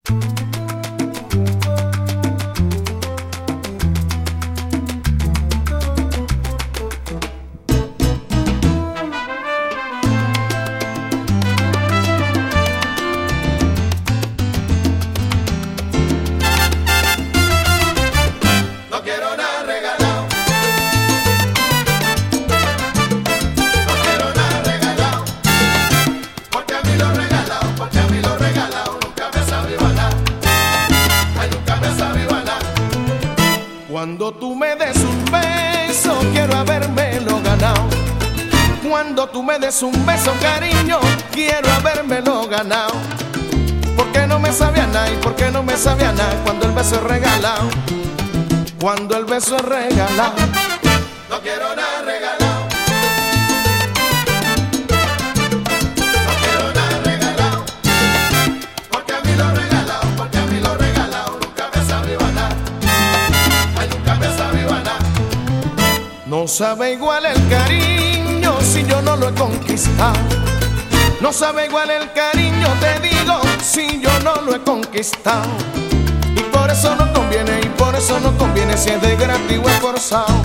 Cuando tú me des un beso, quiero habérmelo ganado. Cuando tú me des un beso, cariño, quiero habérmelo ganado. Porque no me sabía nada y porque no me sabía nada cuando el beso es regalado. Cuando el beso es regalado. No quiero nada regalado. No sabe igual el cariño si yo no lo he conquistado. No sabe igual el cariño, te digo, si yo no lo he conquistado. Y por eso no conviene, y por eso no conviene si es de gratis o es forzado.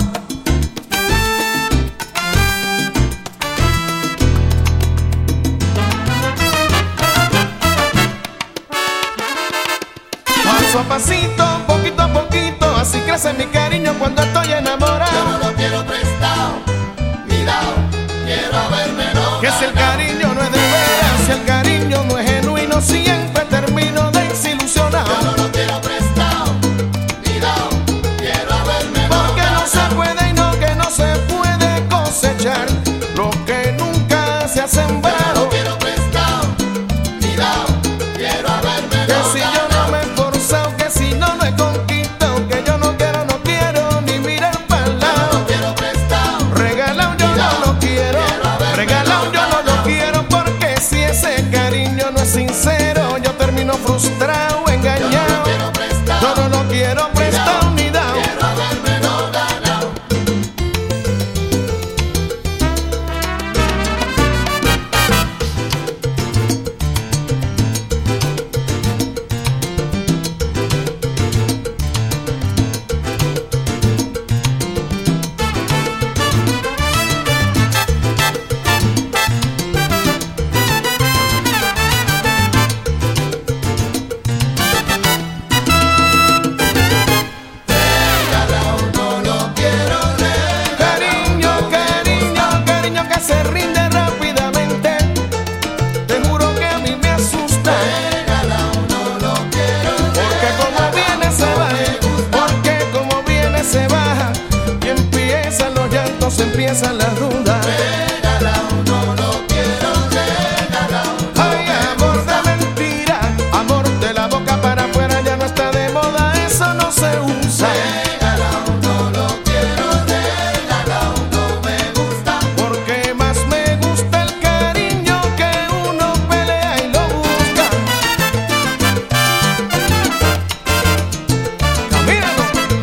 Paso a pasito, poquito a poquito, así crece mi cariño cuando estoy enamorado. Yo no lo quiero prestado, mirado, quiero habérmelo. Que si el cariño no es de veras, si el cariño no es genuino, siempre termino desilusionado. Yo no lo quiero prestado, mirado, quiero habérmelo. Porque no se puede y no que no se puede cosechar lo que nunca se ha sembrado. Yo no lo quiero prestado, mirado, quiero habérmelo. Que si yo no me he forzado, que si no lo he conquistado, que yo no quiero ni mirar para el lado. Yo no lo quiero prestado, Regalado yo no lo quiero, regalado yo no lo quiero, porque si ese cariño no es sincero, yo termino frustrado, engañado. yo no lo quiero prestado, Yo no lo quiero prestado ni dado. quiero habérmelo ganado. Cariño, cariño, cariño que se rinde rápidamente. Te juro que a mí me asusta. Porque como viene se va, porque como viene se baja. Y empiezan los llantos, empiezan las dudas. Ay, amor de mentira, amor de la boca para afuera ya no está de moda, eso no se usa. Porque más me gusta el cariño que uno pelea y lo busca. Camínalo.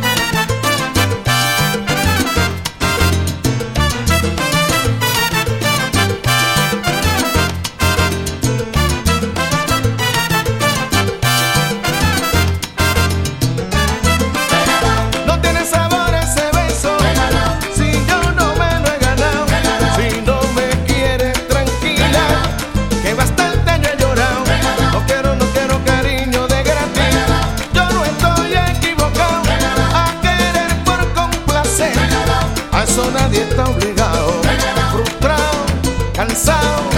No tiene sabor ese beso si yo no me lo he ganado. Si no me quieres tranquila, que bastante yo he llorado. No quiero cariño de gratis. Yo no estoy equivocado a querer por complacer. A eso nadie está obligado. Frustrado, cansado.